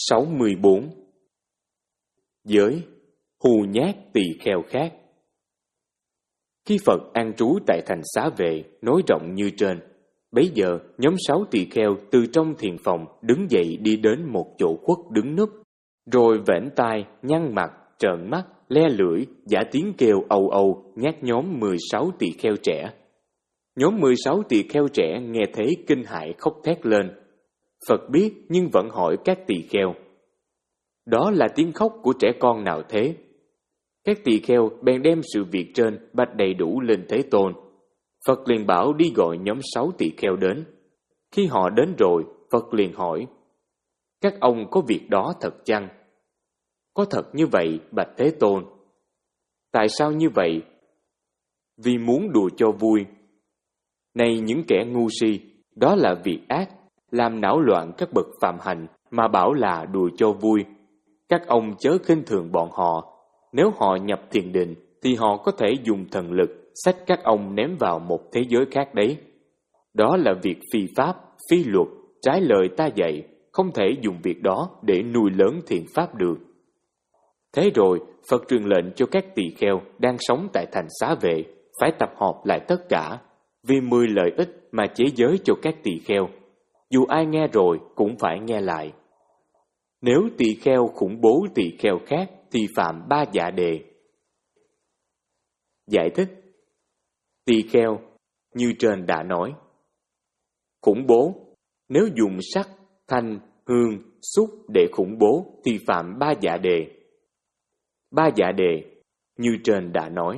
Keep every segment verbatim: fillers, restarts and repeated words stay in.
sáu mươi bốn. Giới hù nhát tỳ kheo khác. Khi Phật an trú tại thành Xá Vệ nối rộng như trên, bấy giờ nhóm sáu tỳ kheo từ trong thiền phòng đứng dậy đi đến một chỗ khuất đứng núp, rồi vểnh tai, nhăn mặt, trợn mắt, le lưỡi, giả tiếng kêu âu âu nhát nhóm mười sáu tỳ kheo trẻ. Nhóm mười sáu tỳ kheo trẻ nghe thấy kinh hãi khóc thét lên. Phật biết nhưng vẫn hỏi các tỳ kheo: đó là tiếng khóc của trẻ con nào thế? Các tỳ kheo bèn đem sự việc trên bạch đầy đủ lên Thế Tôn. Phật liền bảo đi gọi nhóm sáu tỳ kheo đến. Khi họ đến rồi, Phật liền hỏi: các ông có việc đó thật chăng? Có thật như vậy, bạch Thế Tôn. Tại sao như vậy? Vì muốn đùa cho vui. Này những kẻ ngu si, đó là việc ác, làm não loạn các bậc phạm hạnh mà bảo là đùa cho vui. Các ông chớ khinh thường bọn họ. Nếu họ nhập thiền định thì họ có thể dùng thần lực xách các ông ném vào một thế giới khác đấy. Đó là việc phi pháp, phi luật, trái lời ta dạy, không thể dùng việc đó để nuôi lớn thiện pháp được. Thế rồi, Phật truyền lệnh cho các tỳ kheo đang sống tại thành Xá Vệ phải tập hợp lại tất cả, vì mười lợi ích mà chế giới cho các tỳ kheo. Dù ai nghe rồi cũng phải nghe lại. Nếu tỳ kheo khủng bố tỳ kheo khác thì phạm ba dạ đề. Giải thích: tỳ kheo như trên đã nói. Khủng bố, nếu dùng sắc, thanh, hương, xúc để khủng bố thì phạm ba dạ đề. Ba dạ đề như trên đã nói.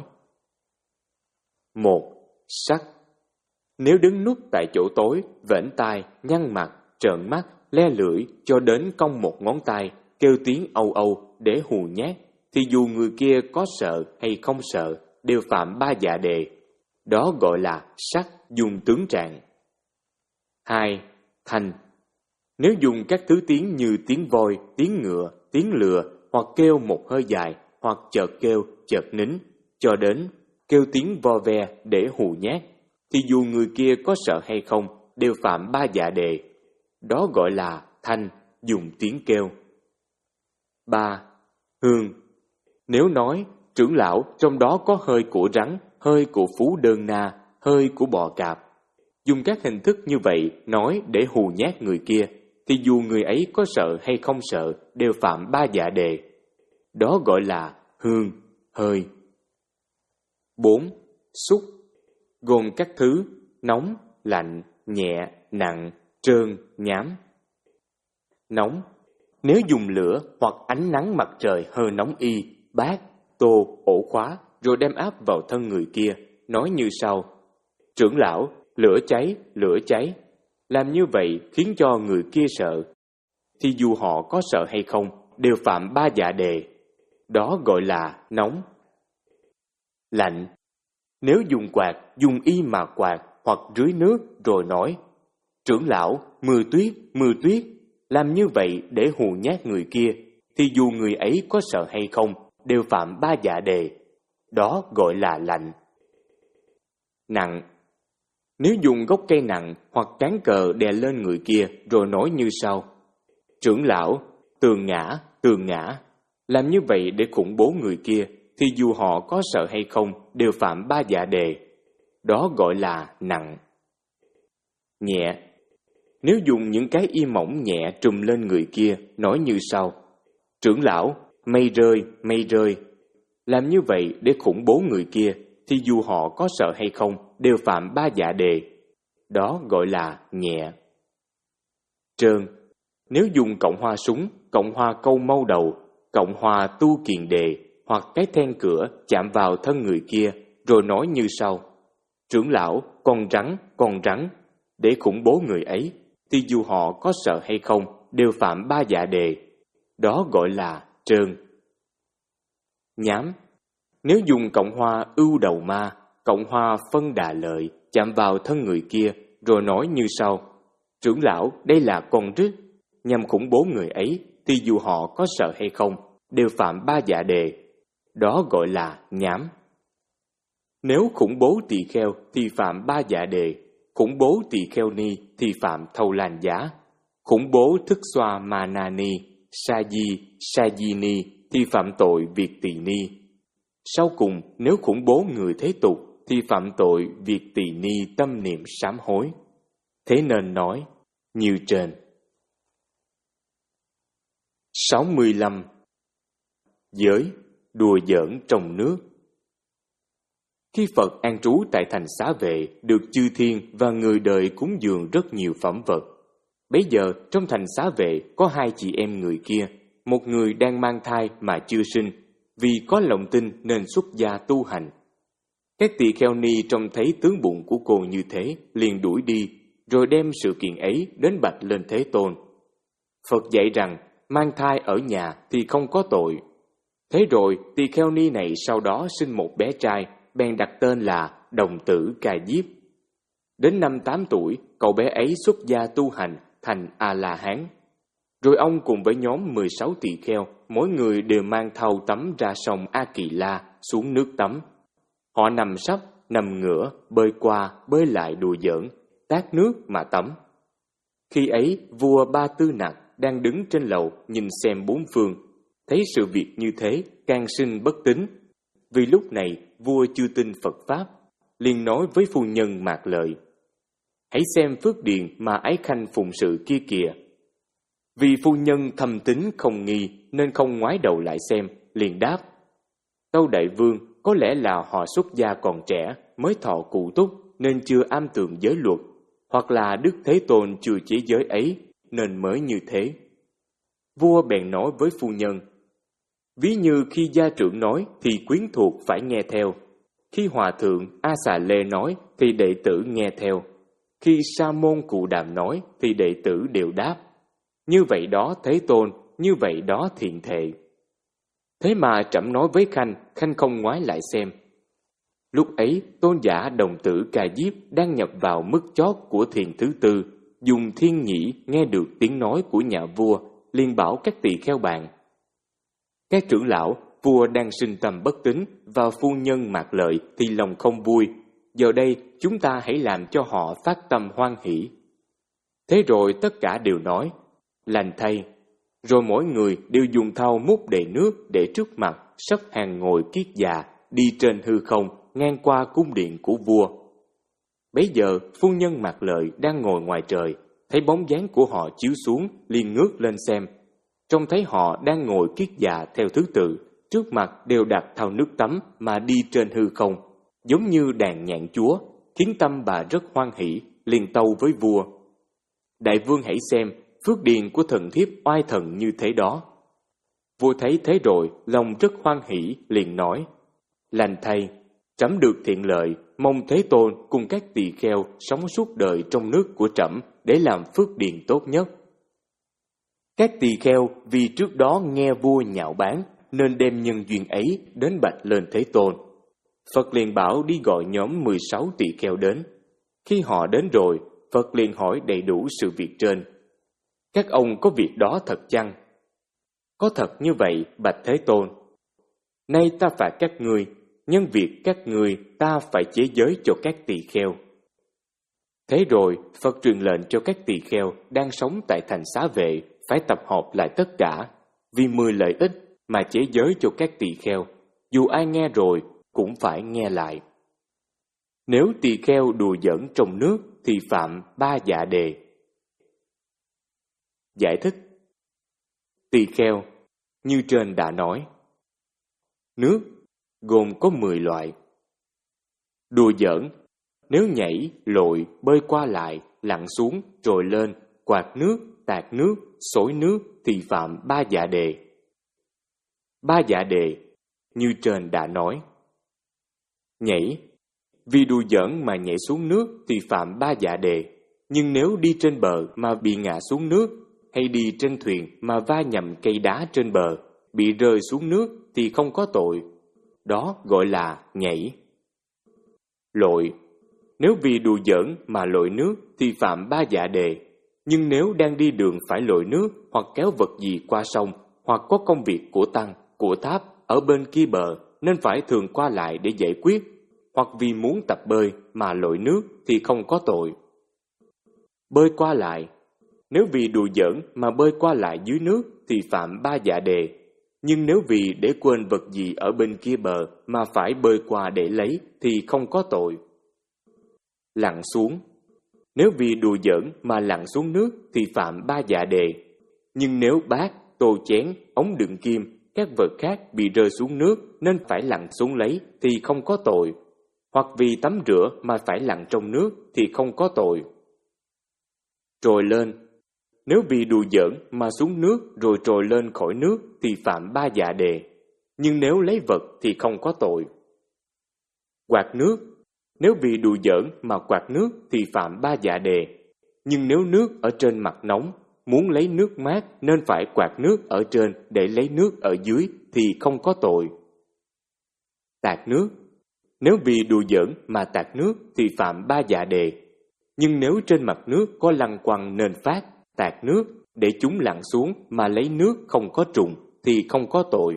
Một. Sắc. Nếu đứng núp tại chỗ tối, vểnh tai, nhăn mặt, trợn mắt, le lưỡi cho đến cong một ngón tay, kêu tiếng âu âu để hù nhát, thì dù người kia có sợ hay không sợ, đều phạm ba dạ đề. Đó gọi là sắc dùng tướng trạng. Hai. Thanh. Nếu dùng các thứ tiếng như tiếng voi, tiếng ngựa, tiếng lừa, hoặc kêu một hơi dài, hoặc chợt kêu, chợt nín, cho đến kêu tiếng vo ve để hù nhát, thì dù người kia có sợ hay không, đều phạm ba dạ đề. Đó gọi là thanh, dùng tiếng kêu. Ba. Hương. Nếu nói, trưởng lão trong đó có hơi của rắn, hơi của phú đơn na, hơi của bò cạp, dùng các hình thức như vậy nói để hù nhát người kia, thì dù người ấy có sợ hay không sợ, đều phạm ba dạ đề. Đó gọi là hương, hơi. Bốn. Xúc. Gồm các thứ nóng, lạnh, nhẹ, nặng, trơn, nhám. Nóng. Nếu dùng lửa hoặc ánh nắng mặt trời hơi nóng y, bát, tô, ổ khóa, rồi đem áp vào thân người kia, nói như sau: trưởng lão, lửa cháy, lửa cháy. Làm như vậy khiến cho người kia sợ, thì dù họ có sợ hay không, đều phạm ba dạ đề. Đó gọi là nóng. Lạnh. Nếu dùng quạt, dùng y mà quạt, hoặc rưới nước rồi nói: trưởng lão, mưa tuyết, mưa tuyết. Làm như vậy để hù nhát người kia, thì dù người ấy có sợ hay không, đều phạm ba dạ đề. Đó gọi là lạnh. Nặng. Nếu dùng gốc cây nặng hoặc cán cờ đè lên người kia rồi nói như sau: trưởng lão, tường ngã, tường ngã. Làm như vậy để khủng bố người kia, thì dù họ có sợ hay không, đều phạm ba dạ đề. Đó gọi là nặng. Nhẹ. Nếu dùng những cái y mỏng nhẹ trùm lên người kia, nói như sau: trưởng lão, mây rơi, mây rơi. Làm như vậy để khủng bố người kia, thì dù họ có sợ hay không, đều phạm ba dạ đề. Đó gọi là nhẹ. Trơn. Nếu dùng cộng hoa súng, cộng hoa câu mâu đầu, cộng hoa tu kiền đề, hoặc cái then cửa chạm vào thân người kia, rồi nói như sau: trưởng lão, con rắn, con rắn. Để khủng bố người ấy, thì dù họ có sợ hay không, đều phạm ba dạ đề. Đó gọi là trơn. Nhám. Nếu dùng cộng hoa ưu đầu ma, cộng hoa phân đà lợi, chạm vào thân người kia, rồi nói như sau: trưởng lão, đây là con rết. Nhằm khủng bố người ấy, thì dù họ có sợ hay không, đều phạm ba dạ đề. Đó gọi là nhám. Nếu khủng bố tỳ kheo thì phạm ba dạ đề. Khủng bố tỳ kheo ni thì phạm thâu lan giá. Khủng bố thức xoa ma na ni sa di, sa di ni thì phạm tội việc tỳ ni. Sau cùng, nếu khủng bố người thế tục thì phạm tội việc tỳ ni tâm niệm sám hối. Thế nên nói như trên. sáu mươi lăm. Giới, đùa giỡn trong nước. Khi Phật an trú tại thành Xá Vệ, được chư thiên và người đời cúng dường rất nhiều phẩm vật. Bấy giờ, trong thành Xá Vệ có hai chị em người kia, một người đang mang thai mà chưa sinh, vì có lòng tin nên xuất gia tu hành. Các tỳ kheo ni trông thấy tướng bụng của cô như thế, liền đuổi đi, rồi đem sự kiện ấy đến bạch lên Thế Tôn. Phật dạy rằng, mang thai ở nhà thì không có tội. Thế rồi, tỳ kheo ni này sau đó sinh một bé trai, bèn đặt tên là Đồng Tử Ca Diếp. Đến năm tám tuổi, cậu bé ấy xuất gia tu hành thành A-la-hán. Rồi ông cùng với nhóm mười sáu tỳ kheo, mỗi người đều mang thau tắm ra sông A Kỳ La xuống nước tắm. Họ nằm sấp, nằm ngửa, bơi qua, bơi lại đùa giỡn, tát nước mà tắm. Khi ấy, vua Ba Tư Nặc đang đứng trên lầu nhìn xem bốn phương, thấy sự việc như thế, càng sinh bất tín. Vì lúc này, vua chưa tin Phật Pháp, liền nói với phu nhân Mạc Lợi: hãy xem phước điền mà ái khanh phụng sự kia kìa. Vì phu nhân thầm tín không nghi nên không ngoái đầu lại xem, liền đáp: tâu đại vương, có lẽ là họ xuất gia còn trẻ, mới thọ cụ túc nên chưa am tường giới luật, hoặc là Đức Thế Tôn chưa chế giới ấy nên mới như thế. Vua bèn nói với phu nhân: ví như khi gia trưởng nói thì quyến thuộc phải nghe theo, khi hòa thượng A Xà Lê nói thì đệ tử nghe theo, khi Sa môn Cụ Đàm nói thì đệ tử đều đáp. Như vậy đó Thế Tôn, như vậy đó Thiện Thệ. Thế mà trẫm nói với khanh, khanh không ngoái lại xem. Lúc ấy, tôn giả Đồng Tử Ca Diếp đang nhập vào mức chót của thiền thứ tư, dùng thiên nhĩ nghe được tiếng nói của nhà vua, liền bảo các tỳ kheo bàn: các trưởng lão, vua đang sinh tâm bất tín, và phu nhân Mạc Lợi thì lòng không vui. Giờ đây, chúng ta hãy làm cho họ phát tâm hoan hỷ. Thế rồi tất cả đều nói: lành thay. Rồi mỗi người đều dùng thau múc đầy nước để trước mặt, sắp hàng ngồi kiết già, đi trên hư không, ngang qua cung điện của vua. Bấy giờ, phu nhân Mạc Lợi đang ngồi ngoài trời, thấy bóng dáng của họ chiếu xuống, liền ngước lên xem. Trông thấy họ đang ngồi kiết già theo thứ tự, trước mặt đều đặt thau nước tắm mà đi trên hư không, giống như đàn nhạn chúa, khiến tâm bà rất hoan hỷ, liền tâu với vua: đại vương hãy xem, phước điền của thần thiếp oai thần như thế đó. Vua thấy thế rồi, lòng rất hoan hỷ, liền nói: lành thay, trẫm được thiện lợi, mong Thế Tôn cùng các tỳ kheo sống suốt đời trong nước của trẫm để làm phước điền tốt nhất. Các tỳ kheo vì trước đó nghe vua nhạo báng nên đem nhân duyên ấy đến bạch lên Thế Tôn. Phật liền bảo đi gọi nhóm mười sáu tỳ kheo đến. Khi họ đến rồi, Phật liền hỏi đầy đủ sự việc trên. Các ông có việc đó thật chăng? Có thật như vậy, bạch Thế Tôn. Nay ta phạt các ngươi, nhân việc các ngươi ta phải chế giới cho các tỳ kheo. Thế rồi, Phật truyền lệnh cho các tỳ kheo đang sống tại thành Xá Vệ phải tập hợp lại tất cả, vì mười lợi ích mà chế giới cho các tỳ kheo, dù ai nghe rồi cũng phải nghe lại. Nếu tỳ kheo đùa giỡn trong nước thì phạm ba dạ đề. Giải thích: tỳ kheo, như trên đã nói, nước gồm có mười loại. Đùa giỡn, nếu nhảy, lội, bơi qua lại, lặn xuống, trồi lên, quạt nước, tạt nước, xối nước thì phạm ba dạ đề. Ba dạ đề, như trên đã nói. Nhảy, vì đùa giỡn mà nhảy xuống nước thì phạm ba dạ đề, nhưng nếu đi trên bờ mà bị ngã xuống nước, hay đi trên thuyền mà va nhầm cây đá trên bờ, bị rơi xuống nước thì không có tội. Đó gọi là nhảy. Lội, nếu vì đùa giỡn mà lội nước thì phạm ba dạ đề, nhưng nếu đang đi đường phải lội nước hoặc kéo vật gì qua sông, hoặc có công việc của tăng, của tháp ở bên kia bờ nên phải thường qua lại để giải quyết, hoặc vì muốn tập bơi mà lội nước thì không có tội. Bơi qua lại, nếu vì đùa giỡn mà bơi qua lại dưới nước thì phạm ba dạ đề. Nhưng nếu vì để quên vật gì ở bên kia bờ mà phải bơi qua để lấy thì không có tội. Lặn xuống. Nếu vì đùa giỡn mà lặn xuống nước thì phạm ba dạ đề. Nhưng nếu bát, tô chén, ống đựng kim, các vật khác bị rơi xuống nước nên phải lặn xuống lấy thì không có tội. Hoặc vì tắm rửa mà phải lặn trong nước thì không có tội. Trồi lên. Nếu vì đùa giỡn mà xuống nước rồi trồi lên khỏi nước thì phạm ba dạ đề. Nhưng nếu lấy vật thì không có tội. Quạt nước. Nếu vì đùa giỡn mà quạt nước thì phạm ba dạ đề. Nhưng nếu nước ở trên mặt nóng, muốn lấy nước mát nên phải quạt nước ở trên để lấy nước ở dưới thì không có tội. Tạt nước. Nếu vì đùa giỡn mà tạt nước thì phạm ba dạ đề. Nhưng nếu trên mặt nước có lăng quăng nên phát, tạt nước để chúng lặn xuống mà lấy nước không có trùng thì không có tội.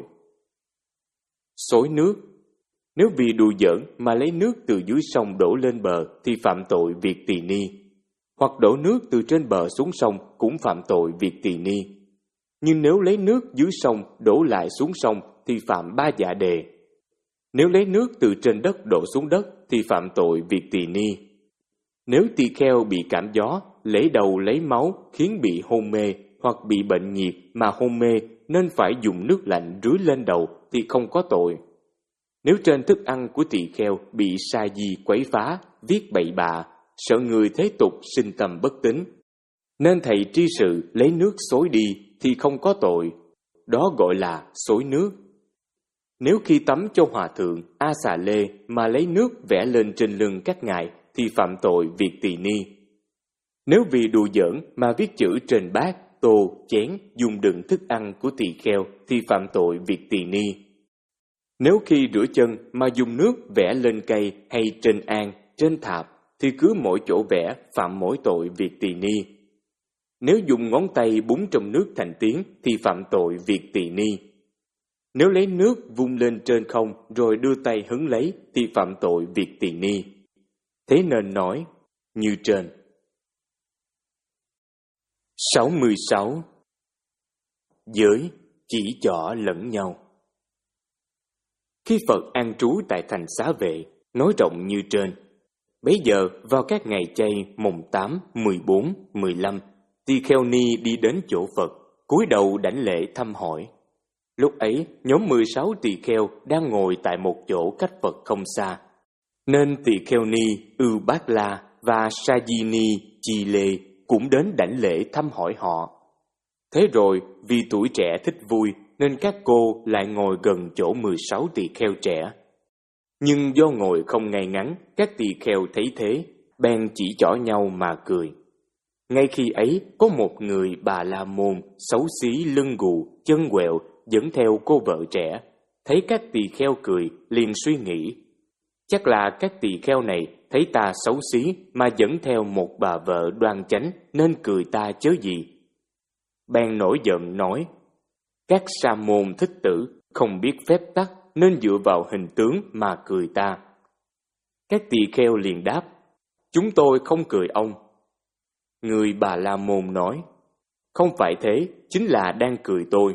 Xối nước. Nếu vì đùa giỡn mà lấy nước từ dưới sông đổ lên bờ thì phạm tội việc tỳ ni. Hoặc đổ nước từ trên bờ xuống sông cũng phạm tội việc tỳ ni. Nhưng nếu lấy nước dưới sông đổ lại xuống sông thì phạm ba dạ đề. Nếu lấy nước từ trên đất đổ xuống đất thì phạm tội việc tỳ ni. Nếu tỳ kheo bị cảm gió, lấy đầu lấy máu khiến bị hôn mê hoặc bị bệnh nhiệt mà hôn mê nên phải dùng nước lạnh rưới lên đầu thì không có tội. Nếu trên thức ăn của tỳ kheo bị sa di quấy phá, viết bậy bạ, sợ người thế tục sinh tâm bất tín, nên thầy tri sự lấy nước xối đi thì không có tội. Đó gọi là xối nước. Nếu khi tắm cho hòa thượng A Xà Lê mà lấy nước vẽ lên trên lưng các ngài thì phạm tội việc tỳ ni. Nếu vì đùa giỡn mà viết chữ trên bát, tô, chén dùng đựng thức ăn của tỳ kheo thì phạm tội việc tỳ ni. Nếu khi rửa chân mà dùng nước vẽ lên cây hay trên an, trên thạp thì cứ mỗi chỗ vẽ phạm mỗi tội việc tỳ ni. Nếu dùng ngón tay búng trong nước thành tiếng thì phạm tội việc tỳ ni. Nếu lấy nước vung lên trên không rồi đưa tay hứng lấy thì phạm tội việc tỳ ni. Thế nên nói như trên. sáu mươi sáu. Giới chỉ trỏ lẫn nhau. Khi Phật an trú tại thành Xá Vệ, nói rộng như trên, bấy giờ vào các ngày chay mùng tám, mười bốn, mười lăm, tỳ kheo ni đi đến chỗ Phật, cúi đầu đảnh lễ thăm hỏi. Lúc ấy, nhóm mười sáu tỳ kheo đang ngồi tại một chỗ cách Phật không xa, nên tỳ kheo ni Ưu Bát La và Sa Di Ni Chi Lê cũng đến đảnh lễ thăm hỏi họ. Thế rồi, vì tuổi trẻ thích vui, nên các cô lại ngồi gần chỗ mười sáu tỳ kheo trẻ. Nhưng do ngồi không ngay ngắn, các tỳ kheo thấy thế, bèn chỉ trỏ nhau mà cười. Ngay khi ấy, có một người Bà La Môn, xấu xí lưng gù, chân quẹo, dẫn theo cô vợ trẻ. Thấy các tỳ kheo cười, liền suy nghĩ, chắc là các tỳ kheo này thấy ta xấu xí mà dẫn theo một bà vợ đoan chánh nên cười ta chớ gì. Bèn nổi giận nói, các sa môn thích tử không biết phép tắc nên dựa vào hình tướng mà cười ta. Các tỳ kheo liền đáp, chúng tôi không cười ông. Người Bà La Môn nói, không phải thế, chính là đang cười tôi.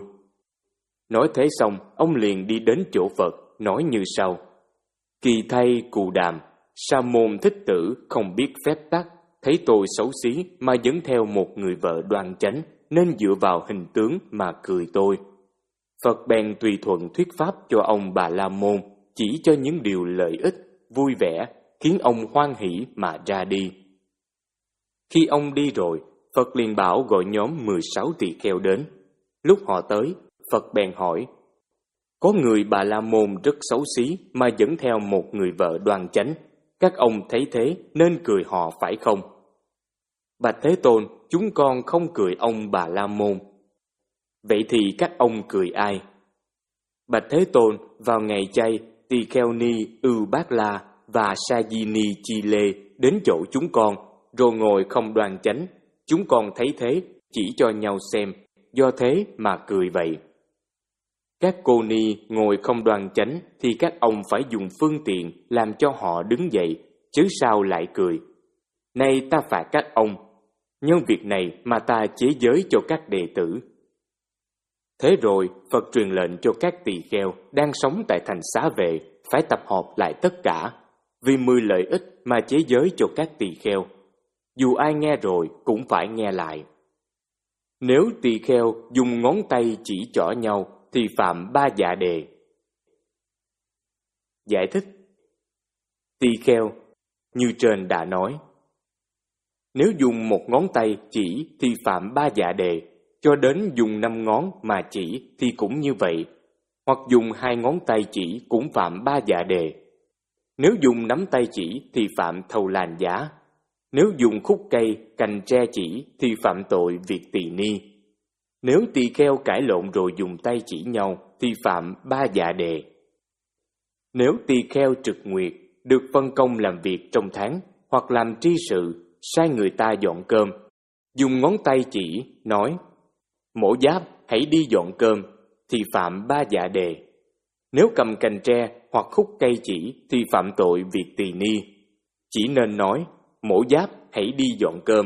Nói thế xong, ông liền đi đến chỗ Phật, nói như sau, kỳ thay Cù Đàm, sa môn thích tử không biết phép tắc, thấy tôi xấu xí mà dẫn theo một người vợ đoan chánh nên dựa vào hình tướng mà cười tôi. Phật bèn tùy thuận thuyết pháp cho ông Bà La Môn, chỉ cho những điều lợi ích, vui vẻ, khiến ông hoan hỷ mà ra đi. Khi ông đi rồi, Phật liền bảo gọi nhóm mười sáu tỳ kheo đến. Lúc họ tới, Phật bèn hỏi, có người Bà La Môn rất xấu xí mà dẫn theo một người vợ đoan chánh, các ông thấy thế nên cười họ phải không? Bạch Thế Tôn, chúng con không cười ông Bà La Môn. Vậy thì các ông cười ai? Bạch Thế Tôn, vào ngày chay, tỳ kheo ni Ưu Bát La và Sa Di Ni Chi Lê đến chỗ chúng con, rồi ngồi không đoan chánh. Chúng con thấy thế, chỉ cho nhau xem, do thế mà cười vậy. Các cô ni ngồi không đoan chánh thì các ông phải dùng phương tiện làm cho họ đứng dậy, chứ sao lại cười. Nay ta phạt các ông. nhân việc này mà ta chế giới cho các đệ tử. Thế rồi, Phật truyền lệnh cho các tỳ kheo đang sống tại thành Xá Vệ phải tập hợp lại tất cả, vì mười lợi ích mà chế giới cho các tỳ kheo. Dù ai nghe rồi cũng phải nghe lại. Nếu tỳ kheo dùng ngón tay chỉ trỏ nhau thì phạm ba dạ đề. Giải thích: tỳ kheo, như trên đã nói, nếu dùng một ngón tay chỉ thì phạm ba dạ đề, cho đến dùng năm ngón mà chỉ thì cũng như vậy, hoặc dùng hai ngón tay chỉ cũng phạm ba dạ đề. Nếu dùng nắm tay chỉ thì phạm thầu làn giá. Nếu dùng khúc cây, cành tre chỉ thì phạm tội việc tỳ ni. Nếu tỳ kheo cãi lộn rồi dùng tay chỉ nhau thì phạm ba dạ đề. Nếu tỳ kheo trực nguyệt được phân công làm việc trong tháng hoặc làm tri sự, sai người ta dọn cơm, dùng ngón tay chỉ nói: Mổ Giáp, hãy đi dọn cơm, thì phạm ba dạ đề. Nếu cầm cành tre hoặc khúc cây chỉ thì phạm tội việc tỳ ni. Chỉ nên nói: Mổ Giáp, hãy đi dọn cơm.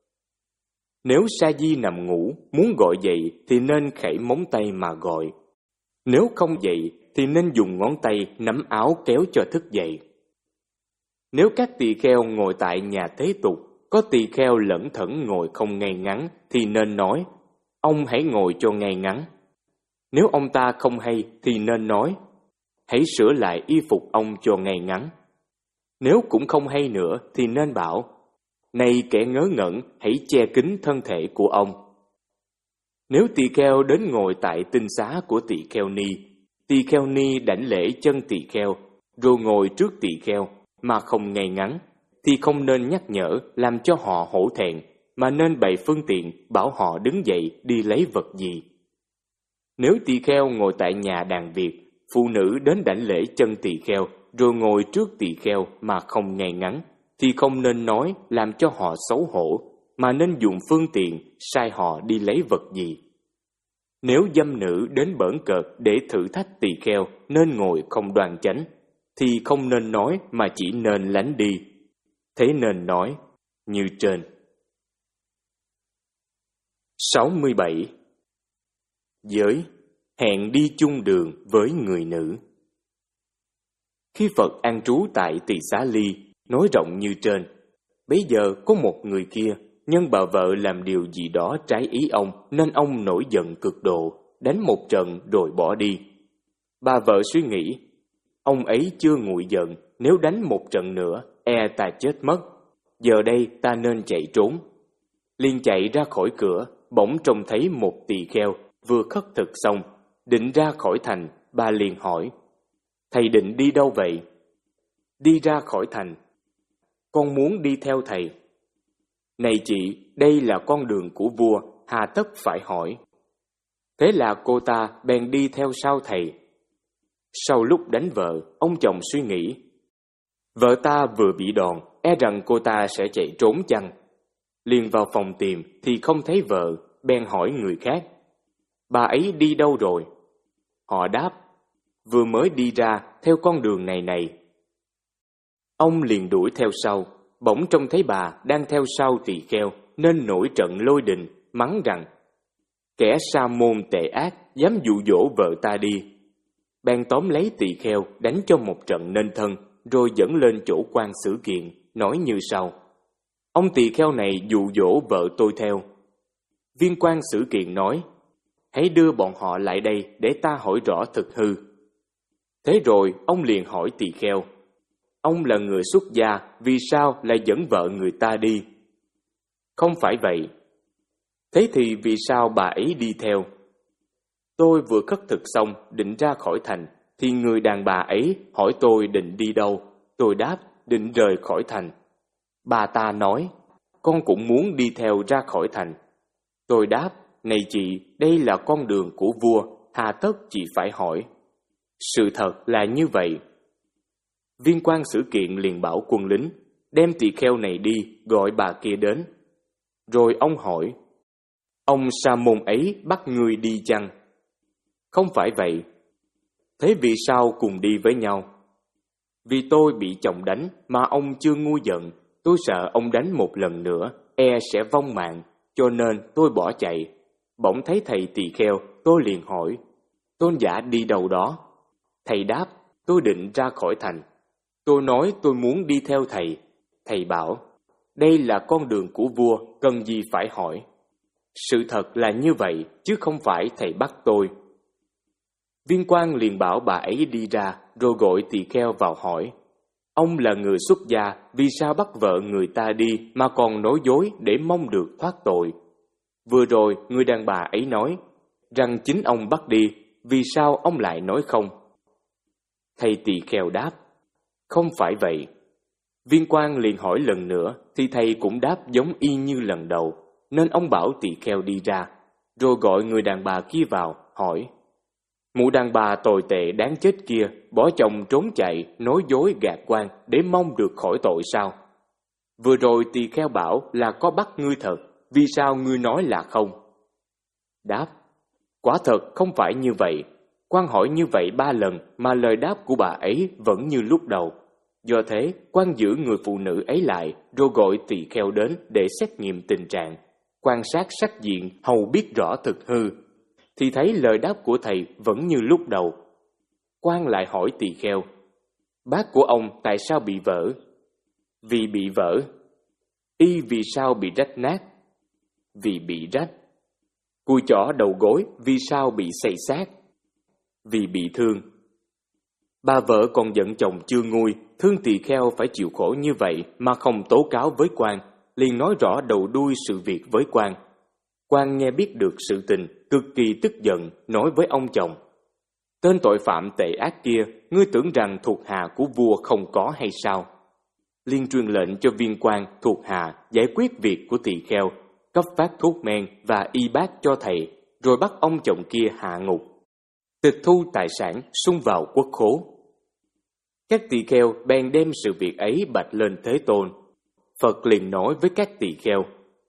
Nếu sa di nằm ngủ, muốn gọi dậy thì nên khẩy móng tay mà gọi. Nếu không dậy thì nên dùng ngón tay nắm áo kéo cho thức dậy. Nếu các tỳ kheo ngồi tại nhà thế tục, có tỳ kheo lẩn thẩn ngồi không ngay ngắn thì nên nói: Ông hãy ngồi cho ngay ngắn. Nếu ông ta không hay thì nên nói: Hãy sửa lại y phục ông cho ngay ngắn. Nếu cũng không hay nữa thì nên bảo: Này kẻ ngớ ngẩn, hãy che kín thân thể của ông. Nếu tỳ kheo đến ngồi tại tinh xá của tỳ kheo ni, tỳ kheo ni đảnh lễ chân tỳ kheo, rồi ngồi trước tỳ kheo mà không ngay ngắn, thì không nên nhắc nhở làm cho họ hổ thẹn, mà nên bày phương tiện bảo họ đứng dậy đi lấy vật gì. Nếu tỳ kheo ngồi tại nhà đàn việc, phụ nữ đến đảnh lễ chân tỳ kheo, rồi ngồi trước tỳ kheo mà không ngay ngắn, thì không nên nói làm cho họ xấu hổ, mà nên dùng phương tiện sai họ đi lấy vật gì. Nếu dâm nữ đến bỡn cợt để thử thách tỳ kheo nên ngồi không đoan chánh, thì không nên nói mà chỉ nên lánh đi. Thế nên nói như trên. sáu mươi bảy. Giới, hẹn đi chung đường với người nữ. Khi Phật an trú tại Tỳ Xá Ly, nói rộng như trên, bấy giờ có một người kia, nhân bà vợ làm điều gì đó trái ý ông, nên ông nổi giận cực độ, đánh một trận rồi bỏ đi. Bà vợ suy nghĩ, ông ấy chưa nguội giận, nếu đánh một trận nữa, e ta chết mất. Giờ đây ta nên chạy trốn. Liền chạy ra khỏi cửa, bỗng trông thấy một tỳ kheo vừa khất thực xong, định ra khỏi thành. Bà liền hỏi: Thầy định đi đâu vậy? Đi ra khỏi thành. Con muốn đi theo thầy. Này chị, đây là con đường của vua, hà tất phải hỏi. Thế là cô ta bèn đi theo sau thầy. Sau lúc đánh vợ, ông chồng suy nghĩ, vợ ta vừa bị đòn, e rằng cô ta sẽ chạy trốn chăng. Liền vào phòng tìm thì không thấy vợ, bèn hỏi người khác: Bà ấy đi đâu rồi? Họ đáp: Vừa mới đi ra theo con đường này này. Ông liền đuổi theo sau, bỗng trông thấy bà đang theo sau tỳ kheo, nên nổi trận lôi đình, mắng rằng: Kẻ sa môn tệ ác, dám dụ dỗ vợ ta đi. Bèn tóm lấy tỳ kheo đánh cho một trận nên thân, rồi dẫn lên chỗ quan xử kiện, nói như sau: Ông tỳ kheo này dụ dỗ vợ tôi theo. Viên quan xử kiện nói: Hãy đưa bọn họ lại đây để ta hỏi rõ thực hư. Thế rồi ông liền hỏi tỳ kheo: Ông là người xuất gia, vì sao lại dẫn vợ người ta đi? Không phải vậy. Thế thì vì sao bà ấy đi theo? Tôi vừa khất thực xong, định ra khỏi thành, thì người đàn bà ấy hỏi tôi định đi đâu. Tôi đáp: định rời khỏi thành. Bà ta nói: Con cũng muốn đi theo ra khỏi thành. Tôi đáp: Này chị, đây là con đường của vua, hà tất chị phải hỏi. Sự thật là như vậy. Viên quan xử kiện liền bảo quân lính: Đem tỳ kheo này đi, gọi bà kia đến. Rồi ông hỏi: Ông sa môn ấy bắt người đi chăng? Không phải vậy. Thế vì sao cùng đi với nhau? Vì tôi bị chồng đánh mà ông chưa nguôi giận, tôi sợ ông đánh một lần nữa, e sẽ vong mạng, cho nên tôi bỏ chạy. Bỗng thấy thầy tỳ kheo, tôi liền hỏi, tôn giả đi đâu đó? Thầy đáp, tôi định ra khỏi thành. Tôi nói tôi muốn đi theo thầy. Thầy bảo, đây là con đường của vua, cần gì phải hỏi. Sự thật là như vậy, chứ không phải thầy bắt tôi. Viên quan liền bảo bà ấy đi ra, rồi gọi tỳ kheo vào hỏi, ông là người xuất gia, vì sao bắt vợ người ta đi mà còn nói dối để mong được thoát tội? Vừa rồi, người đàn bà ấy nói, rằng chính ông bắt đi, vì sao ông lại nói không? Thầy tỳ kheo đáp, không phải vậy. Viên quan liền hỏi lần nữa, thì thầy cũng đáp giống y như lần đầu, nên ông bảo tỳ kheo đi ra, rồi gọi người đàn bà kia vào, hỏi, mụ đàn bà tồi tệ đáng chết kia, bỏ chồng trốn chạy, nói dối gạt quan để mong được khỏi tội sao? Vừa rồi tỳ kheo bảo là có bắt ngươi thật, vì sao ngươi nói là không? Đáp, quả thật không phải như vậy. Quan hỏi như vậy ba lần mà lời đáp của bà ấy vẫn như lúc đầu. Do thế, quan giữ người phụ nữ ấy lại, rồi gọi tỳ kheo đến để xét nghiệm tình trạng, quan sát sắc diện hầu biết rõ thực hư, thì thấy lời đáp của thầy vẫn như lúc đầu. Quan lại hỏi tỳ kheo, bát của ông tại sao bị vỡ? Vì bị vỡ. Y vì sao bị rách nát? Vì bị rách. Cùi chỏ đầu gối vì sao bị xây xát? Vì bị thương. Bà vợ còn giận chồng chưa nguôi, thương tỳ kheo phải chịu khổ như vậy mà không tố cáo với quan, liền nói rõ đầu đuôi sự việc với quan. Quan nghe biết được sự tình, cực kỳ tức giận, nói với ông chồng, tên tội phạm tệ ác kia, ngươi tưởng rằng thuộc hạ của vua không có hay sao? Liên truyền lệnh cho viên quan thuộc hạ giải quyết việc của tỳ kheo, cấp phát thuốc men và y bác cho thầy, rồi bắt ông chồng kia hạ ngục, tịch thu tài sản, xung vào quốc khố. Các tỳ kheo bèn đem sự việc ấy bạch lên Thế Tôn. Phật liền nói với các tỳ kheo,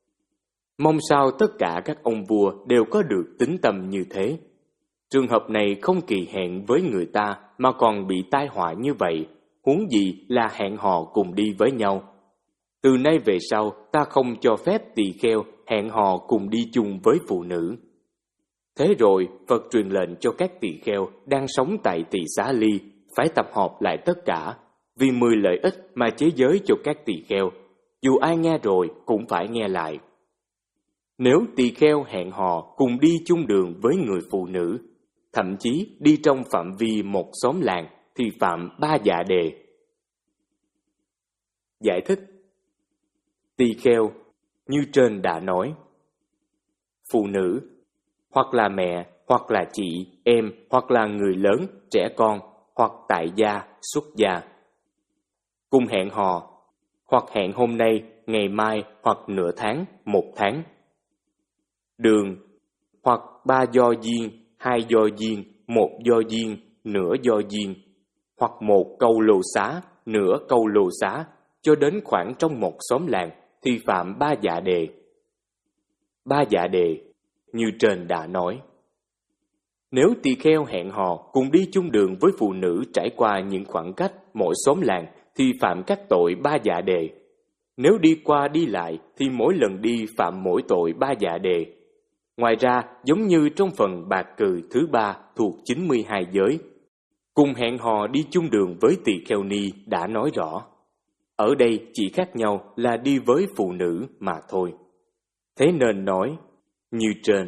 mong sao tất cả các ông vua đều có được tín tâm như thế. Trường hợp này không kỳ hẹn với người ta mà còn bị tai họa như vậy, huống gì là hẹn hò cùng đi với nhau. Từ nay về sau, ta không cho phép tỳ kheo hẹn hò cùng đi chung với phụ nữ. Thế rồi, Phật truyền lệnh cho các tỳ kheo đang sống tại Tỳ Xá Ly phải tập hợp lại tất cả, vì mười lợi ích mà chế giới cho các tỳ kheo, dù ai nghe rồi cũng phải nghe lại. Nếu tỳ kheo hẹn hò cùng đi chung đường với người phụ nữ, thậm chí đi trong phạm vi một xóm làng, thì phạm ba dạ đề. Giải thích: tỳ kheo, như trên đã nói, phụ nữ, hoặc là mẹ, hoặc là chị, em, hoặc là người lớn, trẻ con, hoặc tại gia, xuất gia. Cùng hẹn hò, hoặc hẹn hôm nay, ngày mai, hoặc nửa tháng, một tháng. Đường, hoặc ba do duyên, hai do duyên, một do duyên, nửa do duyên, hoặc một câu lô xá, nửa câu lô xá, cho đến khoảng trong một xóm làng, thì phạm ba dạ đề. Ba dạ đề, như trên đã nói. Nếu tỳ kheo hẹn hò cùng đi chung đường với phụ nữ trải qua những khoảng cách mỗi xóm làng, thì phạm các tội ba dạ đề. Nếu đi qua đi lại, thì mỗi lần đi phạm mỗi tội ba dạ đề. Ngoài ra, giống như trong phần bạc cừ thứ ba thuộc chín mươi hai giới, cùng hẹn hò đi chung đường với tỳ kheo ni đã nói rõ. Ở đây chỉ khác nhau là đi với phụ nữ mà thôi. Thế nên nói như trên.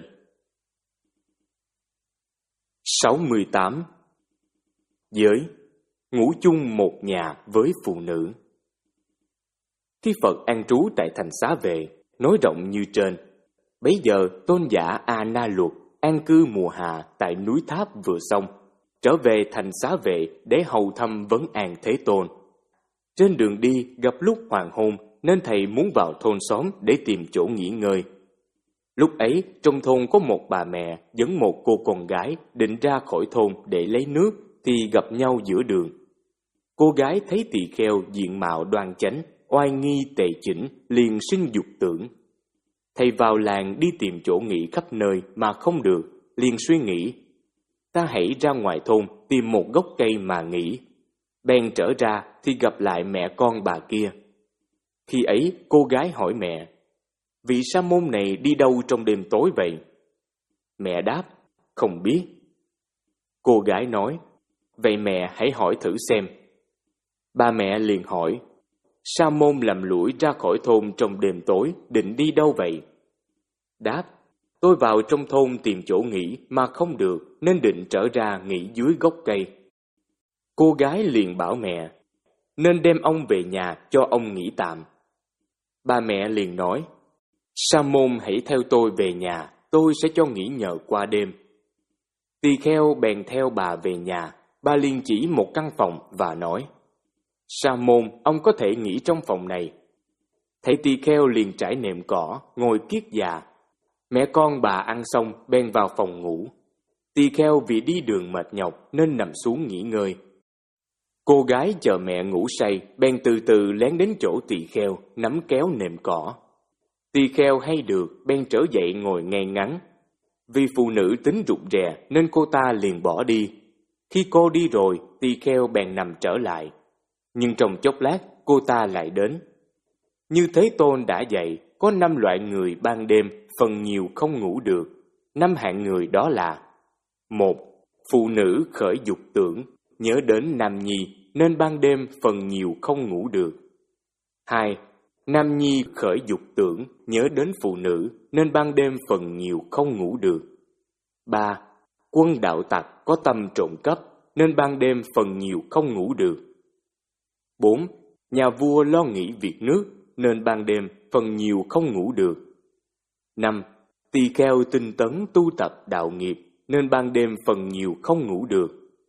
sáu mươi tám. Giới: ngủ chung một nhà với phụ nữ. Khi Phật an trú tại thành Xá Vệ, nói rộng như trên, bấy giờ tôn giả A Na Luật an cư mùa hạ tại núi Tháp vừa xong, trở về thành Xá Vệ để hầu thăm vấn an Thế Tôn. Trên đường đi gặp lúc hoàng hôn, nên thầy muốn vào thôn xóm để tìm chỗ nghỉ ngơi. Lúc ấy, trong thôn có một bà mẹ dẫn một cô con gái định ra khỏi thôn để lấy nước, thì gặp nhau giữa đường. Cô gái thấy tỳ kheo diện mạo đoan chánh, oai nghi tề chỉnh, liền sinh dục tưởng. Thầy vào làng đi tìm chỗ nghỉ khắp nơi mà không được, liền suy nghĩ, ta hãy ra ngoài thôn tìm một gốc cây mà nghỉ. Bèn trở ra thì gặp lại mẹ con bà kia. Khi ấy cô gái hỏi mẹ, vị sa môn này đi đâu trong đêm tối vậy? Mẹ đáp, không biết. Cô gái nói, vậy mẹ hãy hỏi thử xem. Ba mẹ liền hỏi, sa môn lầm lũi ra khỏi thôn trong đêm tối, định đi đâu vậy? Đáp, tôi vào trong thôn tìm chỗ nghỉ mà không được, nên định trở ra nghỉ dưới gốc cây. Cô gái liền bảo mẹ, nên đem ông về nhà cho ông nghỉ tạm. Ba mẹ liền nói, sa môn hãy theo tôi về nhà, tôi sẽ cho nghỉ nhờ qua đêm. Tỳ kheo bèn theo bà về nhà, bà liền chỉ một căn phòng và nói, sa môn, ông có thể nghỉ trong phòng này. Thấy tỳ kheo liền trải nệm cỏ, ngồi kiết già. Mẹ con bà ăn xong bèn vào phòng ngủ. Tỳ kheo vì đi đường mệt nhọc nên nằm xuống nghỉ ngơi. Cô gái chờ mẹ ngủ say bèn từ từ lén đến chỗ tỳ kheo, nắm kéo nệm cỏ. Tỳ kheo hay được bèn trở dậy ngồi ngay ngắn. Vì phụ nữ tính rụt rè nên cô ta liền bỏ đi. Khi cô đi rồi, tỳ kheo bèn nằm trở lại. Nhưng trong chốc lát, cô ta lại đến. Như Thế Tôn đã dạy, có năm loại người ban đêm phần nhiều không ngủ được. Năm hạng người đó là: một. Phụ nữ khởi dục tưởng, nhớ đến nam nhi nên ban đêm phần nhiều không ngủ được. Hai. Nam nhi khởi dục tưởng, nhớ đến phụ nữ nên ban đêm phần nhiều không ngủ được. Ba. Quân đạo tặc có tâm trộm cắp nên ban đêm phần nhiều không ngủ được. Bốn. Nhà vua lo nghĩ việc nước nên ban đêm phần nhiều không ngủ được. Năm. Tỳ kheo tinh tấn tu tập đạo nghiệp nên ban đêm phần nhiều không ngủ được.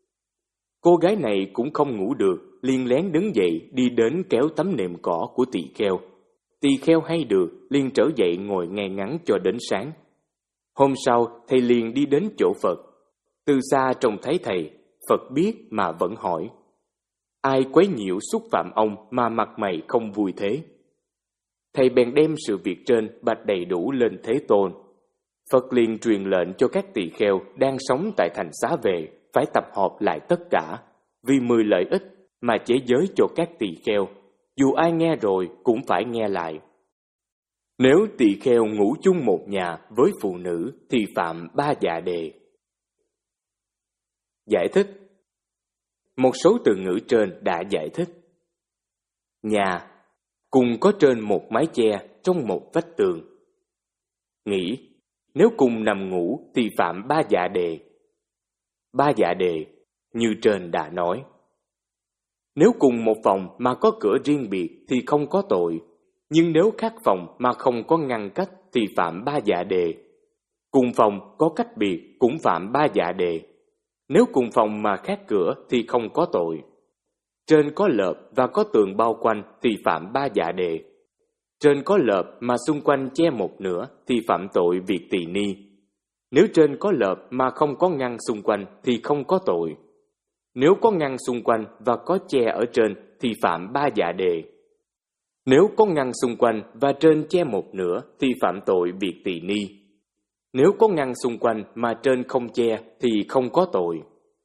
Cô gái này cũng không ngủ được, liền lén đứng dậy đi đến kéo tấm nệm cỏ của tỳ kheo. Tỳ kheo hay được, liền trở dậy ngồi ngay ngắn cho đến sáng. Hôm sau, thầy liền đi đến chỗ Phật. Từ xa trông thấy thầy, Phật biết mà vẫn hỏi: ai quấy nhiễu xúc phạm ông mà mặt mày không vui thế? Thầy bèn đem sự việc trên bạch đầy đủ lên Thế Tôn. Phật liền truyền lệnh cho các tỳ kheo đang sống tại thành Xá Vệ phải tập hợp lại tất cả, vì mười lợi ích mà chế giới cho các tỳ kheo, dù ai nghe rồi cũng phải nghe lại. Nếu tỳ kheo ngủ chung một nhà với phụ nữ thì phạm ba dạ đề. Giải thích. Một số từ ngữ trên đã giải thích. Nhà, cùng có trên một mái che trong một vách tường. Nghỉ, nếu cùng nằm ngủ thì phạm ba dạ đề. Ba dạ đề, như trên đã nói. Nếu cùng một phòng mà có cửa riêng biệt thì không có tội, nhưng nếu khác phòng mà không có ngăn cách thì phạm ba dạ đề. Cùng phòng có cách biệt cũng phạm ba dạ đề. Nếu cùng phòng mà khác cửa thì không có tội. Trên có lợp và có tường bao quanh thì phạm ba dạ đề. Trên có lợp mà xung quanh che một nửa thì phạm tội việc tỳ ni. Nếu trên có lợp mà không có ngăn xung quanh thì không có tội. Nếu có ngăn xung quanh và có che ở trên thì phạm ba dạ đề. Nếu có ngăn xung quanh và trên che một nửa thì phạm tội việc tỳ ni. Nếu có ngăn xung quanh mà trên không che thì không có tội.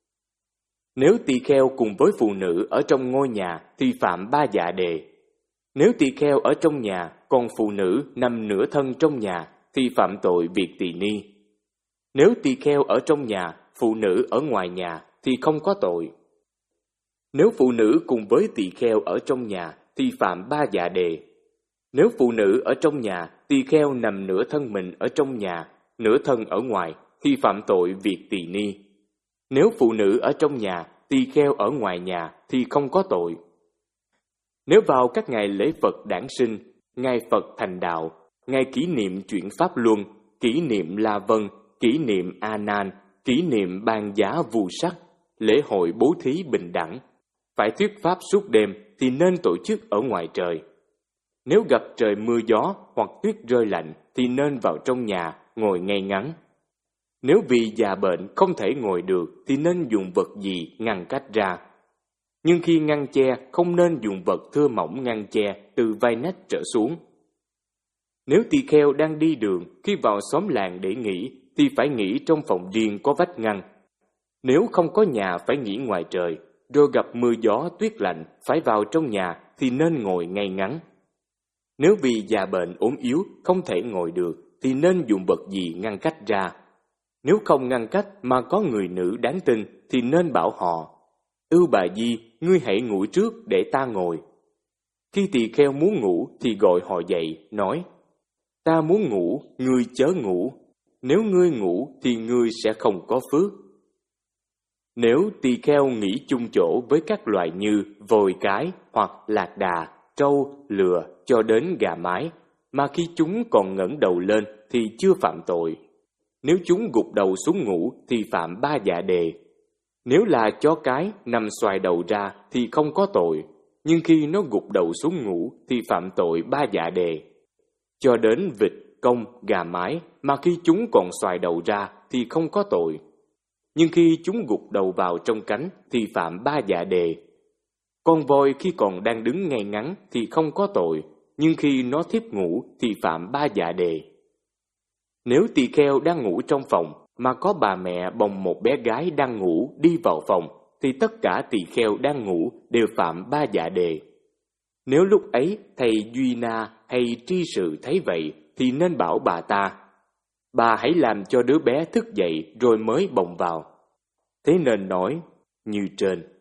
Nếu tỳ kheo cùng với phụ nữ ở trong ngôi nhà thì phạm ba dạ đề. Nếu tỳ kheo ở trong nhà còn phụ nữ nằm nửa thân trong nhà thì phạm tội việc tỳ ni. Nếu tỳ kheo ở trong nhà, phụ nữ ở ngoài nhà thì không có tội. Nếu phụ nữ cùng với tỳ kheo ở trong nhà thì phạm ba dạ đề. Nếu phụ nữ ở trong nhà, tỳ kheo nằm nửa thân mình ở trong nhà, nửa thân ở ngoài thì phạm tội việc tỳ ni. Nếu phụ nữ ở trong nhà, tỳ kheo ở ngoài nhà thì không có tội. Nếu vào các ngày lễ Phật đản sinh, ngày Phật thành đạo, ngày kỷ niệm chuyển pháp luân, kỷ niệm La Vân, kỷ niệm A Nan, kỷ niệm ban giá vu sắc, lễ hội bố thí bình đẳng, phải thuyết pháp suốt đêm thì nên tổ chức ở ngoài trời. Nếu gặp trời mưa gió hoặc tuyết rơi lạnh thì nên vào trong nhà ngồi ngay ngắn. Nếu vì già bệnh không thể ngồi được thì nên dùng vật gì ngăn cách ra. Nhưng khi ngăn che không nên dùng vật thưa mỏng ngăn che từ vai nách trở xuống. Nếu tỳ kheo đang đi đường khi vào xóm làng để nghỉ thì phải nghỉ trong phòng riêng có vách ngăn. Nếu không có nhà phải nghỉ ngoài trời, rồi gặp mưa gió tuyết lạnh phải vào trong nhà thì nên ngồi ngay ngắn. Nếu vì già bệnh ốm yếu không thể ngồi được thì nên dùng vật gì ngăn cách ra. Nếu không ngăn cách mà có người nữ đáng tin thì nên bảo họ: ưu bà Di, ngươi hãy ngủ trước để ta ngồi. Khi tỳ kheo muốn ngủ thì gọi họ dậy, nói: ta muốn ngủ, ngươi chớ ngủ. Nếu ngươi ngủ thì ngươi sẽ không có phước. Nếu tỳ kheo nghỉ chung chỗ với các loài như vồi cái hoặc lạc đà, trâu, lừa cho đến gà mái, mà khi chúng còn ngẩng đầu lên thì chưa phạm tội. Nếu chúng gục đầu xuống ngủ thì phạm ba dạ đề. Nếu là chó cái nằm xoài đầu ra thì không có tội, nhưng khi nó gục đầu xuống ngủ thì phạm tội ba dạ đề. Cho đến vịt, công, gà mái, mà khi chúng còn xoài đầu ra thì không có tội, nhưng khi chúng gục đầu vào trong cánh thì phạm ba dạ đề. Con voi khi còn đang đứng ngay ngắn thì không có tội, nhưng khi nó thiếp ngủ thì phạm ba dạ đề. Nếu tỳ kheo đang ngủ trong phòng mà có bà mẹ bồng một bé gái đang ngủ đi vào phòng, thì tất cả tỳ kheo đang ngủ đều phạm ba dạ đề. Nếu lúc ấy thầy Duy Na hay tri sự thấy vậy thì nên bảo bà ta: bà hãy làm cho đứa bé thức dậy rồi mới bồng vào. Thế nên nói như trên.